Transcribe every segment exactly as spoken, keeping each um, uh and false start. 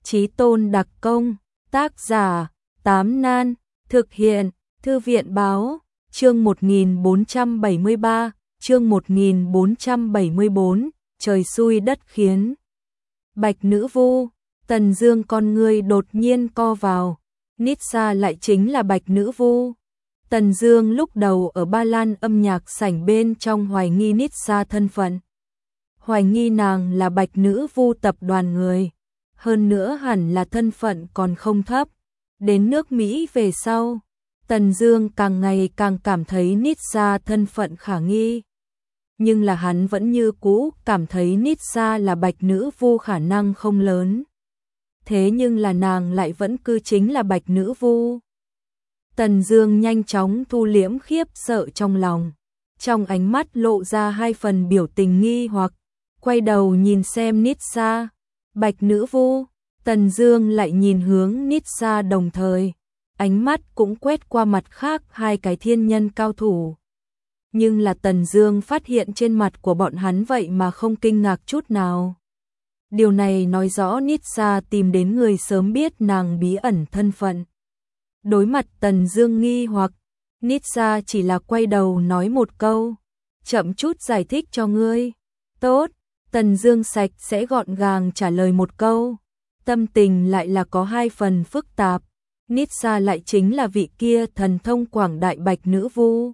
Chí Tôn đặc công, tác giả, Tám Nan, thực hiện, Thư viện báo, chương một nghìn bốn trăm bảy mươi ba, chương một nghìn bốn trăm bảy mươi bốn, trời xui đất khiến. Bạch nữ vu, Tần Dương con ngươi đột nhiên co vào, Nitsa lại chính là Bạch nữ vu. Tần Dương lúc đầu ở Ba Lan âm nhạc sảnh bên trong hoài nghi Nitsa thân phận. Hoài nghi nàng là Bạch nữ vu tập đoàn người, hơn nữa hẳn là thân phận còn không thấp. Đến nước Mỹ về sau, Tần Dương càng ngày càng cảm thấy Nitsa thân phận khả nghi. Nhưng là hắn vẫn như cũ cảm thấy Nitsa là Bạch nữ vu khả năng không lớn. Thế nhưng là nàng lại vẫn cứ chính là Bạch nữ vu. Tần Dương nhanh chóng thu liễm khiếp sợ trong lòng, trong ánh mắt lộ ra hai phần biểu tình nghi hoặc, quay đầu nhìn xem Nitsa, Bạch nữ vu. Tần Dương lại nhìn hướng Nitsa đồng thời, ánh mắt cũng quét qua mặt khác hai cái thiên nhân cao thủ. Nhưng là Tần Dương phát hiện trên mặt của bọn hắn vậy mà không kinh ngạc chút nào. Điều này nói rõ Nitsa tìm đến người sớm biết nàng bí ẩn thân phận. Đối mặt Tần Dương nghi hoặc, Nitsa chỉ là quay đầu nói một câu, chậm chút giải thích cho ngươi. Tốt, Tần Dương sạch sẽ gọn gàng trả lời một câu, tâm tình lại là có hai phần phức tạp. Nitsa lại chính là vị kia thần thông quảng đại Bạch nữ vu.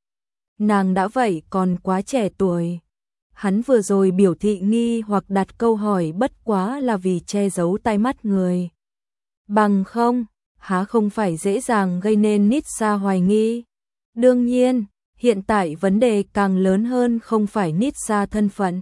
Nàng đã vậy còn quá trẻ tuổi. Hắn vừa rồi biểu thị nghi hoặc đặt câu hỏi bất quá là vì che giấu tai mắt người. Bằng không, há không phải dễ dàng gây nên Nitsa hoài nghi. Đương nhiên, hiện tại vấn đề càng lớn hơn không phải Nitsa thân phận,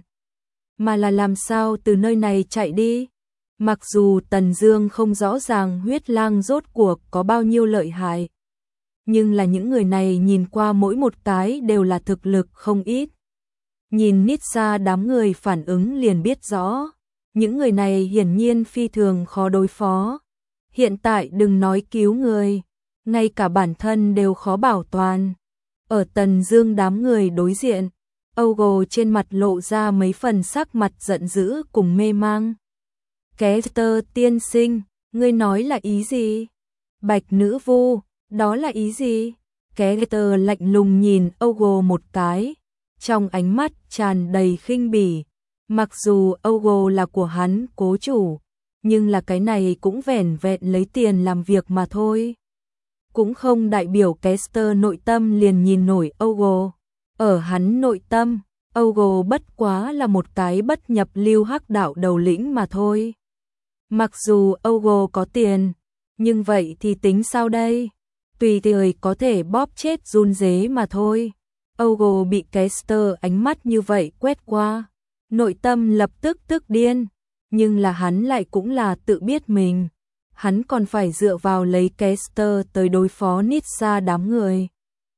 mà là làm sao từ nơi này chạy đi. Mặc dù Tần Dương không rõ ràng huyết lang rốt cuộc có bao nhiêu lợi hại, nhưng là những người này nhìn qua mỗi một cái đều là thực lực không ít. Nhìn Nitsa đám người phản ứng liền biết rõ, những người này hiển nhiên phi thường khó đối phó. Hiện tại đừng nói cứu người, ngay cả bản thân đều khó bảo toàn. Ở Tần Dương đám người đối diện, Ogo trên mặt lộ ra mấy phần sắc mặt giận dữ cùng mê mang. Kester tiên sinh, ngươi nói là ý gì? Bạch nữ vu, đó là ý gì? Kester lạnh lùng nhìn Ogo một cái, trong ánh mắt tràn đầy khinh bỉ. Mặc dù Ogo là của hắn cố chủ, nhưng là cái này cũng vẻn vẹn lấy tiền làm việc mà thôi. Cũng không đại biểu Kester nội tâm liền nhìn nổi Ogo. Ở hắn nội tâm, Ogo bất quá là một cái bất nhập lưu hắc đạo đầu lĩnh mà thôi. Mặc dù Ogo có tiền, nhưng vậy thì tính sao đây? Tùy thời có thể bóp chết run rế mà thôi. Ogo bị Kester ánh mắt như vậy quét qua, nội tâm lập tức tức điên, nhưng là hắn lại cũng là tự biết mình, hắn còn phải dựa vào lấy Kester tới đối phó Nitsa đám người.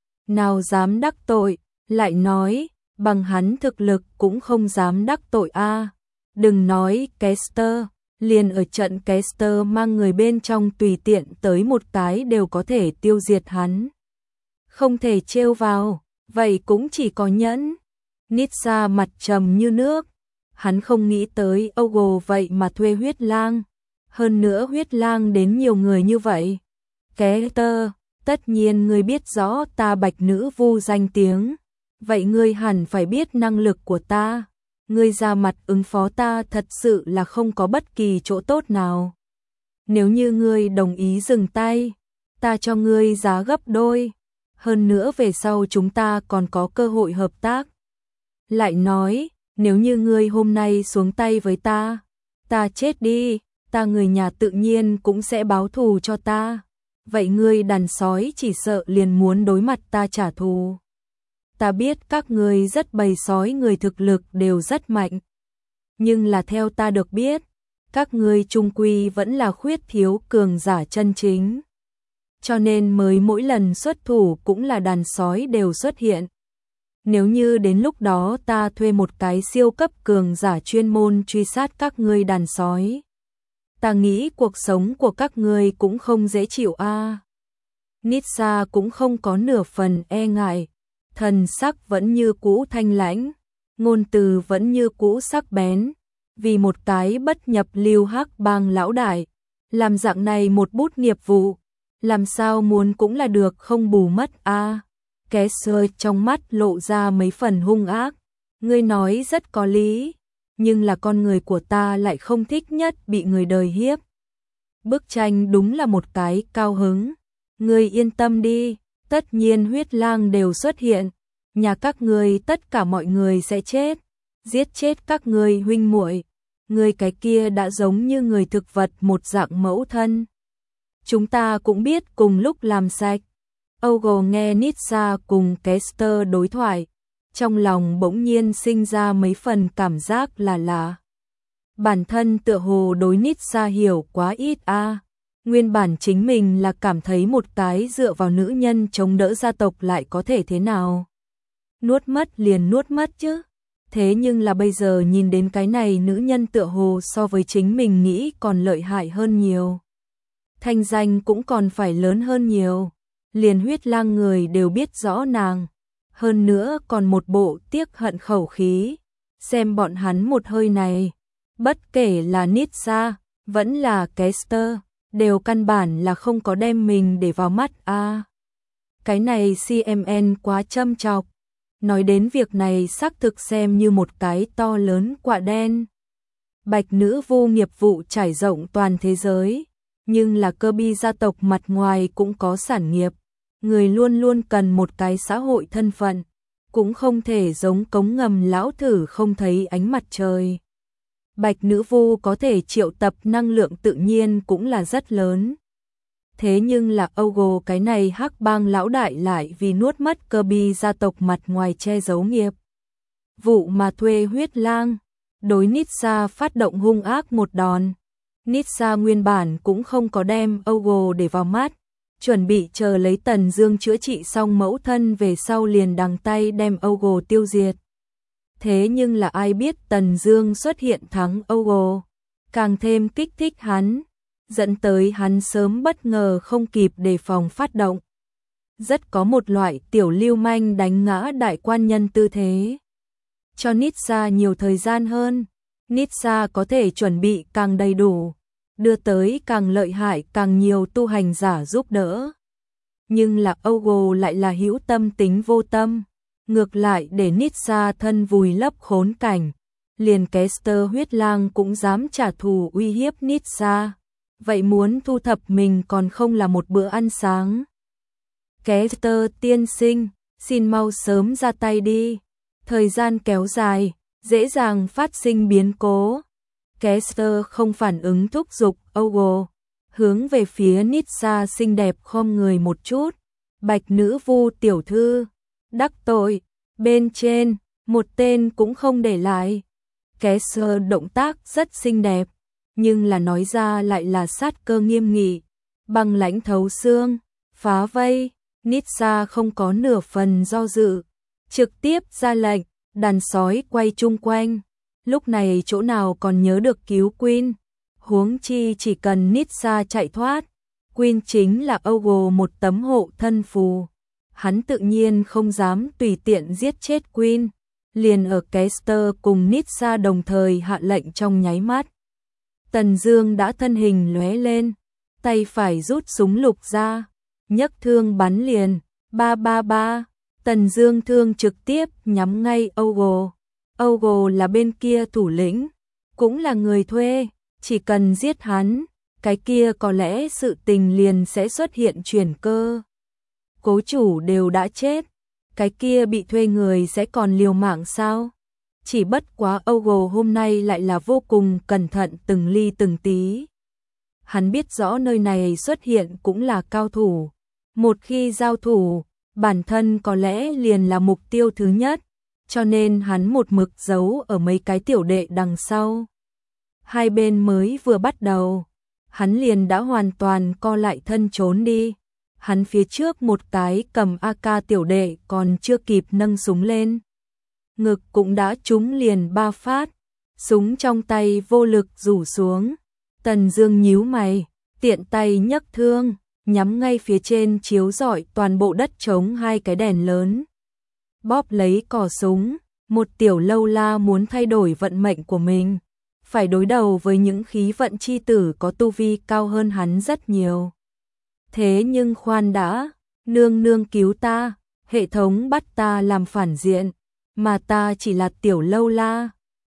Nào dám đắc tội, lại nói, bằng hắn thực lực cũng không dám đắc tội a. Đừng nói Kester, liền ở trận Kester mang người bên trong tùy tiện tới một cái đều có thể tiêu diệt hắn. Không thể trêu vào, vậy cũng chỉ có nhẫn. Nitsa mặt trầm như nước, hắn không nghĩ tới Ogo vậy mà thuê huyết lang, hơn nữa huyết lang đến nhiều người như vậy. Kester, tất nhiên ngươi biết rõ ta Bạch nữ vu danh tiếng, vậy ngươi hẳn phải biết năng lực của ta. Ngươi ra mặt ứng phó ta thật sự là không có bất kỳ chỗ tốt nào. Nếu như ngươi đồng ý dừng tay, ta cho ngươi giá gấp đôi, hơn nữa về sau chúng ta còn có cơ hội hợp tác. Lại nói, nếu như ngươi hôm nay xuống tay với ta, ta chết đi, ta người nhà tự nhiên cũng sẽ báo thù cho ta. Vậy ngươi đàn sói chỉ sợ liền muốn đối mặt ta trả thù. Ta biết các ngươi rất bầy sói người thực lực đều rất mạnh, nhưng là theo ta được biết, các ngươi chung quy vẫn là khuyết thiếu cường giả chân chính. Cho nên mới mỗi lần xuất thủ cũng là đàn sói đều xuất hiện. Nếu như đến lúc đó ta thuê một cái siêu cấp cường giả chuyên môn truy sát các ngươi đàn sói, ta nghĩ cuộc sống của các ngươi cũng không dễ chịu a. À. Nitsa cũng không có nửa phần e ngại, thần sắc vẫn như cũ thanh lãnh, ngôn từ vẫn như cũ sắc bén, vì một cái bất nhập lưu hắc bang lão đại, làm dạng này một bút nghiệp vụ, làm sao muốn cũng là được không bù mất a. À, Kessler trong mắt lộ ra mấy phần hung ác, ngươi nói rất có lý, nhưng là con người của ta lại không thích nhất bị người đời hiếp. Bức tranh đúng là một cái cao hứng, ngươi yên tâm đi, tất nhiên huyết lang đều xuất hiện, nhà các ngươi tất cả mọi người sẽ chết, giết chết các ngươi huynh muội. Ngươi cái kia đã giống như người thực vật một dạng mẫu thân. Chúng ta cũng biết cùng lúc làm sạch. Ogle nghe Nitsa cùng Kester đối thoại, trong lòng bỗng nhiên sinh ra mấy phần cảm giác là lạ. Bản thân tựa hồ đối Nitsa hiểu quá ít a. À. Nguyên bản chính mình là cảm thấy một cái dựa vào nữ nhân chống đỡ gia tộc lại có thể thế nào. Nuốt mất liền nuốt mất chứ. Thế nhưng là bây giờ nhìn đến cái này nữ nhân tựa hồ so với chính mình nghĩ còn lợi hại hơn nhiều. Thanh danh cũng còn phải lớn hơn nhiều. Liền huyết lang người đều biết rõ nàng. Hơn nữa còn một bộ tiếc hận khẩu khí. Xem bọn hắn một hơi này. Bất kể là Nitsa, vẫn là Kester, đều căn bản là không có đem mình để vào mắt a. À, cái này xê em en quá châm chọc. Nói đến việc này xác thực xem như một cái to lớn quạ đen. Bạch nữ vô nghiệp vụ trải rộng toàn thế giới, nhưng là Kirby gia tộc mặt ngoài cũng có sản nghiệp. Người luôn luôn cần một cái xã hội thân phận, cũng không thể giống cống ngầm lão thử không thấy ánh mặt trời. Bạch nữ vô có thể triệu tập năng lượng tự nhiên cũng là rất lớn. Thế nhưng là Ogle cái này hắc bang lão đại lại vì nuốt mất Kirby gia tộc mặt ngoài che giấu nghiệp vụ mà thuê huyết lang, đối Nitsa phát động hung ác một đòn. Nitsa nguyên bản cũng không có đem Ogle để vào mắt, chuẩn bị chờ lấy Tần Dương chữa trị xong mẫu thân về sau liền đằng tay đem Ogle tiêu diệt. Thế nhưng là ai biết Tần Dương xuất hiện thắng Ogle, càng thêm kích thích hắn, dẫn tới hắn sớm bất ngờ không kịp đề phòng phát động. Rất có một loại tiểu lưu manh đánh ngã đại quan nhân tư thế. Cho Nitsa nhiều thời gian hơn, Nitsa có thể chuẩn bị càng đầy đủ, đưa tới càng lợi hại càng nhiều tu hành giả giúp đỡ. Nhưng là Ogle lại là hữu tâm tính vô tâm, ngược lại để Nitsa thân vùi lấp khốn cảnh. Liền Kester huyết lang cũng dám trả thù uy hiếp Nitsa. Vậy muốn thu thập mình còn không là một bữa ăn sáng. Kester tiên sinh, xin mau sớm ra tay đi. Thời gian kéo dài, dễ dàng phát sinh biến cố. Kester không phản ứng thúc giục Ogle, hướng về phía Nitsa xinh đẹp khom người một chút. Bạch nữ vu tiểu thư, đắc tội, bên trên, một tên cũng không để lại. Kester động tác rất xinh đẹp, nhưng là nói ra lại là sát cơ nghiêm nghị, băng lãnh thấu xương, phá vây. Nitsa không có nửa phần do dự, trực tiếp ra lệnh, đàn sói quay chung quanh. Lúc này chỗ nào còn nhớ được cứu Queen, huống chi chỉ cần Nitsa chạy thoát, Queen chính là Ogle một tấm hộ thân phù. Hắn tự nhiên không dám tùy tiện giết chết Queen, liền ở Kester cùng Nitsa đồng thời hạ lệnh trong nháy mắt. Tần Dương đã thân hình lóe lên, tay phải rút súng lục ra, nhấc thương bắn liền, ba ba ba, Tần Dương thương trực tiếp nhắm ngay Ogle. Ogle là bên kia thủ lĩnh, cũng là người thuê, chỉ cần giết hắn, cái kia có lẽ sự tình liền sẽ xuất hiện chuyển cơ. Cố chủ đều đã chết, cái kia bị thuê người sẽ còn liều mạng sao? Chỉ bất quá Ogle hôm nay lại là vô cùng cẩn thận từng ly từng tí. Hắn biết rõ nơi này xuất hiện cũng là cao thủ. Một khi giao thủ, bản thân có lẽ liền là mục tiêu thứ nhất, cho nên hắn một mực giấu ở mấy cái tiểu đệ đằng sau. Hai bên mới vừa bắt đầu, hắn liền đã hoàn toàn co lại thân trốn đi. Hắn phía trước một cái cầm a ca tiểu đệ còn chưa kịp nâng súng lên, ngực cũng đã trúng liền ba phát, súng trong tay vô lực rủ xuống. Tần Dương nhíu mày, tiện tay nhấc thương, nhắm ngay phía trên chiếu rọi toàn bộ đất trống hai cái đèn lớn. Bóp lấy cò súng, một tiểu lâu la muốn thay đổi vận mệnh của mình, phải đối đầu với những khí vận chi tử có tu vi cao hơn hắn rất nhiều. Thế nhưng khoan đã, nương nương cứu ta, hệ thống bắt ta làm phản diện, mà ta chỉ là tiểu lâu la,